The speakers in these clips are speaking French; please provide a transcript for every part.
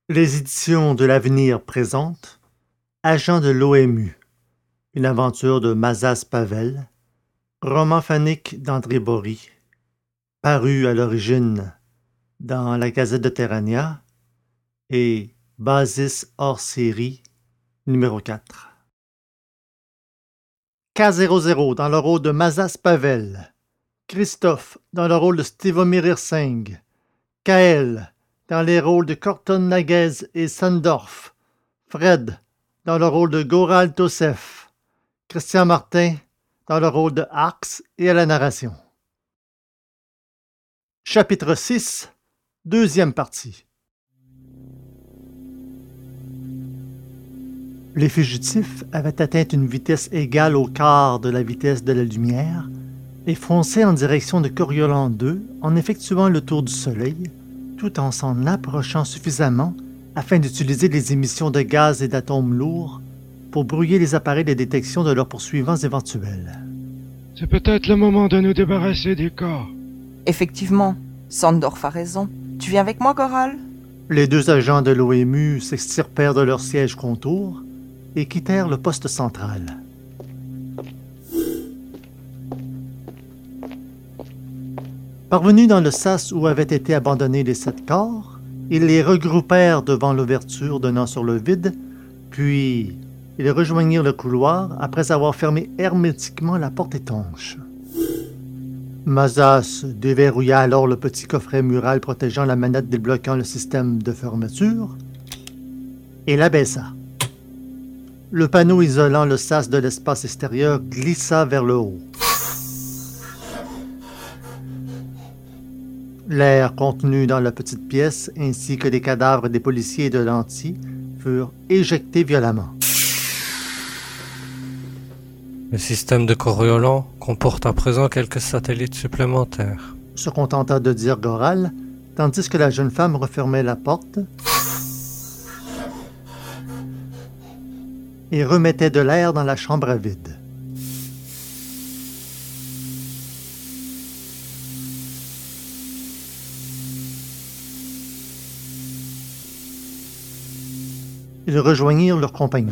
Les éditions de l'Avenir présentent Agent de l'OMU, une aventure de Mazas Pavel, roman phonique d'André Bory, paru à l'origine dans la Gazette de Terrania et Basis hors série numéro 4. K00 dans le rôle de Mazas Pavel, Christophe dans le rôle de Stivomir Singh, Kael dans les rôles de Corton Naguez et Sandorf, Fred dans le rôle de Goral Tosef, Christian Martin dans le rôle de Axe et à la narration. Chapitre 6, deuxième partie. Les fugitifs avaient atteint une vitesse égale au quart de la vitesse de la lumière et fonçaient en direction de Coriolan 2 en effectuant le tour du Soleil, tout en s'en approchant suffisamment afin d'utiliser les émissions de gaz et d'atomes lourds pour brouiller les appareils de détection de leurs poursuivants éventuels. C'est peut-être le moment de nous débarrasser des corps. Effectivement, Sandorf a raison. Tu viens avec moi, Goral? Les deux agents de l'OMU s'extirpèrent de leur siège contour et quittèrent le poste central. Parvenus dans le sas où avaient été abandonnés les 7 corps, ils les regroupèrent devant l'ouverture donnant sur le vide, puis ils rejoignirent le couloir après avoir fermé hermétiquement la porte étanche. Mazas déverrouilla alors le petit coffret mural protégeant la manette débloquant le système de fermeture et l'abaissa. Le panneau isolant le sas de l'espace extérieur glissa vers le haut. L'air contenu dans la petite pièce, ainsi que les cadavres des policiers et de l'anti, furent éjectés violemment. Le système de Coriolan comporte à présent quelques satellites supplémentaires, Se contenta de dire Goral, tandis que la jeune femme refermait la porte et remettait de l'air dans la chambre à vide. Ils rejoignirent leurs compagnons.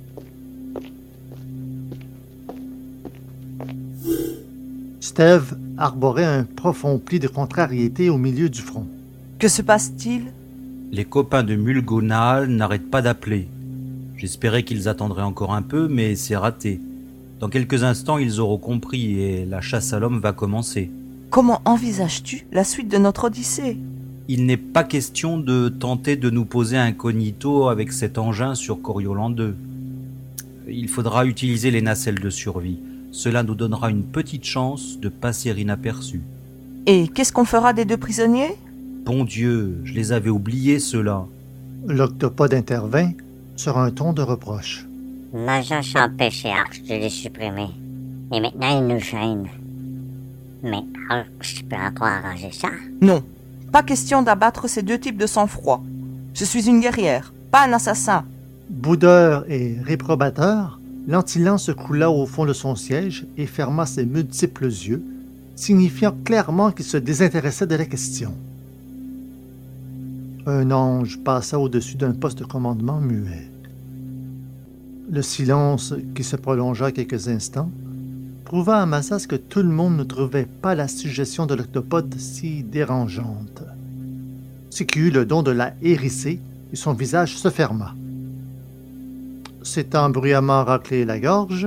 Steve arborait un profond pli de contrariété au milieu du front. Que se passe-t-il? Les copains de Mulgonal n'arrêtent pas d'appeler. J'espérais qu'ils attendraient encore un peu, mais c'est raté. Dans quelques instants, ils auront compris et la chasse à l'homme va commencer. Comment envisages-tu la suite de notre odyssée? Il n'est pas question de tenter de nous poser incognito avec cet engin sur Coriolan 2. Il faudra utiliser les nacelles de survie. Cela nous donnera une petite chance de passer inaperçus. Et qu'est-ce qu'on fera des 2 prisonniers? Bon Dieu, je les avais oubliés, ceux-là. L'octopode intervint sur un ton de reproche. Mazas a empêché Axe de les supprimer. Et maintenant, il nous gêne. Mais Axe peut encore arranger ça. Non, pas question d'abattre ces 2 types de sang-froid. Je suis une guerrière, pas un assassin. Boudeur et réprobateur, l'antilan se coula au fond de son siège et ferma ses multiples yeux, signifiant clairement qu'il se désintéressait de la question. Un ange passa au-dessus d'un poste de commandement muet. Le silence, qui se prolongea quelques instants, prouva à Mazas que tout le monde ne trouvait pas la suggestion de l'octopode si dérangeante. C'est qu'il eut le don de la hérisser et son visage se ferma. S'étant bruyamment raclé la gorge,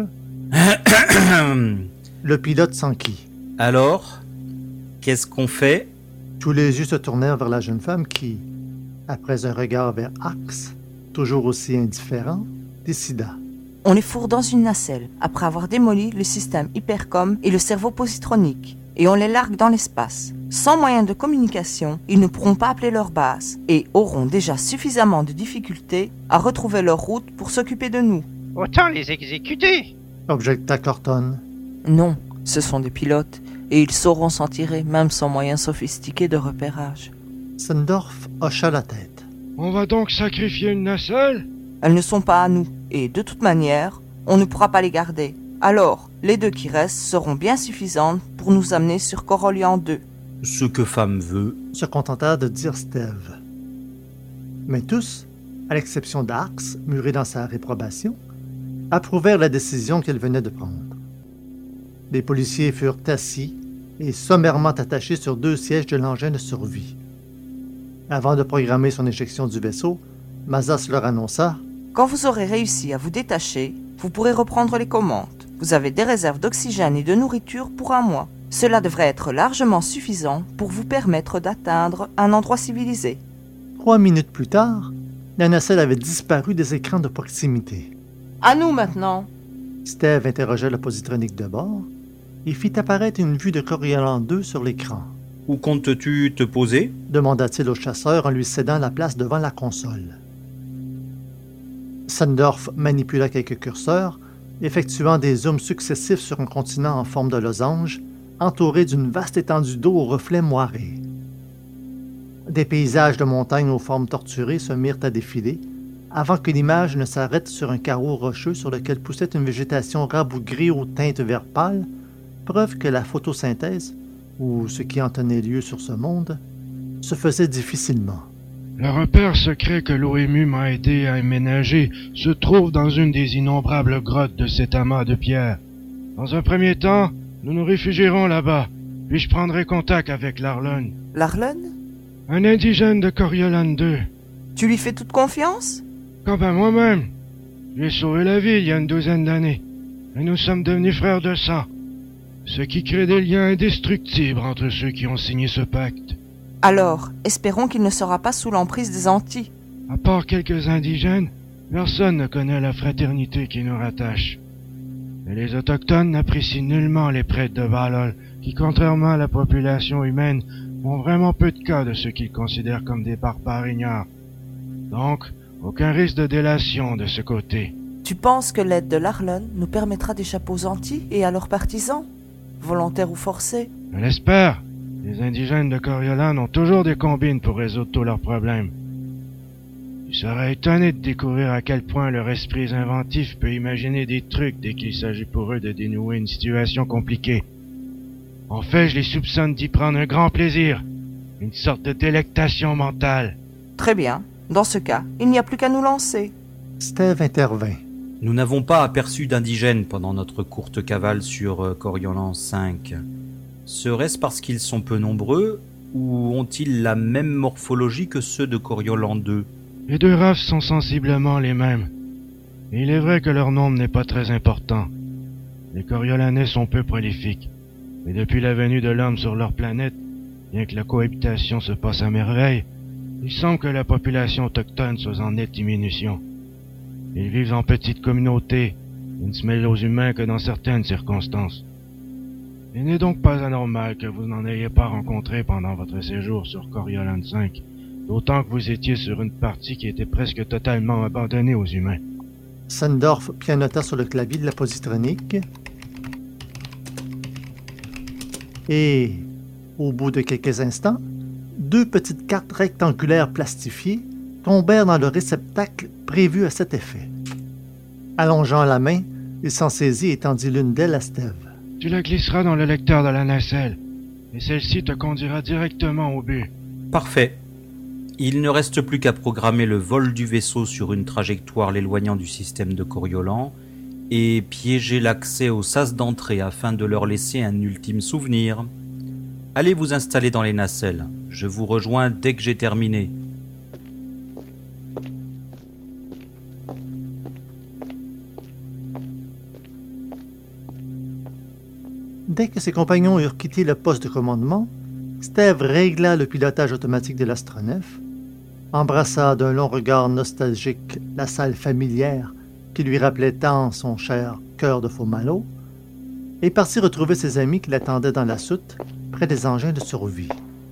le pilote s'enquit. Alors, qu'est-ce qu'on fait? Tous les yeux se tournèrent vers la jeune femme qui, après un regard vers Axe, toujours aussi indifférent, décida. On les fourre dans une nacelle, après avoir démoli le système hypercom et le cerveau positronique, et on les largue dans l'espace. Sans moyen de communication, ils ne pourront pas appeler leur base, et auront déjà suffisamment de difficultés à retrouver leur route pour s'occuper de nous. Autant les exécuter. Objecta Corton. Non, ce sont des pilotes, et ils sauront s'en tirer, même sans moyens sophistiqués de repérage. Sandorf hocha la tête. On va donc sacrifier une nacelle? Elles ne sont pas à nous, et de toute manière, on ne pourra pas les garder. Alors, les 2 qui restent seront bien suffisantes pour nous amener sur Coriolan 2. Ce que femme veut. Se contenta de dire Steve. Mais tous, à l'exception d'Arx, muré dans sa réprobation, approuvèrent la décision qu'elle venait de prendre. Les policiers furent assis et sommairement attachés sur 2 sièges de l'engin de survie. Avant de programmer son éjection du vaisseau, Mazas leur annonça « Quand vous aurez réussi à vous détacher, vous pourrez reprendre les commandes. Vous avez des réserves d'oxygène et de nourriture pour 1 mois. Cela devrait être largement suffisant pour vous permettre d'atteindre un endroit civilisé. » 3 minutes plus tard, la nacelle avait disparu des écrans de proximité. « À nous maintenant !» Steve interrogea le positronique de bord et fit apparaître une vue de Coriolan 2 sur l'écran. Où comptes-tu te poser? Demanda-t-il au chasseur en lui cédant la place devant la console. Sandorf manipula quelques curseurs, effectuant des zooms successifs sur un continent en forme de losange, entouré d'une vaste étendue d'eau aux reflets moirés. Des paysages de montagnes aux formes torturées se mirent à défiler, avant que l'image ne s'arrête sur un carreau rocheux sur lequel poussait une végétation rabougrie aux teintes vert pâle, preuve que la photosynthèse, ou ce qui en tenait lieu sur ce monde, se faisait difficilement. Le repère secret que l'OMU m'a aidé à aménager se trouve dans une des innombrables grottes de cet amas de pierres. Dans un premier temps, nous nous réfugierons là-bas, puis je prendrai contact avec Larlon. Larlon? Un indigène de Coriolan 2. Tu lui fais toute confiance? Comme à moi-même. Je lui ai sauvé la vie il y a une 12aine d'années. Et nous sommes devenus frères de sang. Ce qui crée des liens indestructibles entre ceux qui ont signé ce pacte. Alors, espérons qu'il ne sera pas sous l'emprise des Antilles. À part quelques indigènes, personne ne connaît la fraternité qui nous rattache. Et les Autochtones n'apprécient nullement les prêtres de Valol, qui, contrairement à la population humaine, ont vraiment peu de cas de ceux qu'ils considèrent comme des barbares ignares. Donc, aucun risque de délation de ce côté. Tu penses que l'aide de Larlon nous permettra d'échapper aux Antilles et à leurs partisans? Volontaires ou forcés? Je l'espère. Les indigènes de Coriolan ont toujours des combines pour résoudre tous leurs problèmes. Je serais étonné de découvrir à quel point leur esprit inventif peut imaginer des trucs dès qu'il s'agit pour eux de dénouer une situation compliquée. En fait, je les soupçonne d'y prendre un grand plaisir, une sorte de délectation mentale. Très bien. Dans ce cas, il n'y a plus qu'à nous lancer. Steve intervint. Nous n'avons pas aperçu d'indigènes pendant notre courte cavale sur Coriolan 5. Serait-ce parce qu'ils sont peu nombreux, ou ont-ils la même morphologie que ceux de Coriolan 2? Les 2 races sont sensiblement les mêmes. Et il est vrai que leur nombre n'est pas très important. Les Coriolanais sont peu prolifiques. Et depuis la venue de l'homme sur leur planète, bien que la cohabitation se passe à merveille, il semble que la population autochtone soit en nette diminution. Ils vivent en petites communautés, et ne se mêlent aux humains que dans certaines circonstances. Il n'est donc pas anormal que vous n'en ayez pas rencontré pendant votre séjour sur Coriolan 5, d'autant que vous étiez sur une partie qui était presque totalement abandonnée aux humains. Sandorf pianota sur le clavier de la positronique et, au bout de quelques instants, 2 petites cartes rectangulaires plastifiées tombèrent dans le réceptacle prévu à cet effet. Allongeant la main, il s'en saisit et tendit l'une d'elles à Steve. Tu la glisseras dans le lecteur de la nacelle, et celle-ci te conduira directement au but. Parfait. Il ne reste plus qu'à programmer le vol du vaisseau sur une trajectoire l'éloignant du système de Coriolan et piéger l'accès aux sas d'entrée afin de leur laisser un ultime souvenir. Allez vous installer dans les nacelles. Je vous rejoins dès que j'ai terminé. Dès que ses compagnons eurent quitté le poste de commandement, Steve régla le pilotage automatique de l'astronef, embrassa d'un long regard nostalgique la salle familière qui lui rappelait tant son cher cœur de Faux-Malo, et partit retrouver ses amis qui l'attendaient dans la soute, près des engins de survie.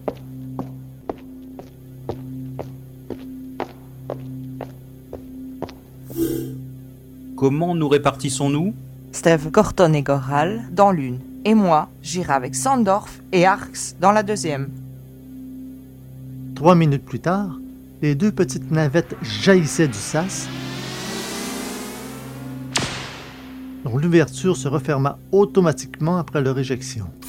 Comment nous répartissons-nous? Steve, Gorton et Goral dans l'une, et moi, j'irai avec Sandorf et Arx dans la deuxième. 3 minutes plus tard, les 2 petites navettes jaillissaient du sas, dont l'ouverture se referma automatiquement après leur éjection.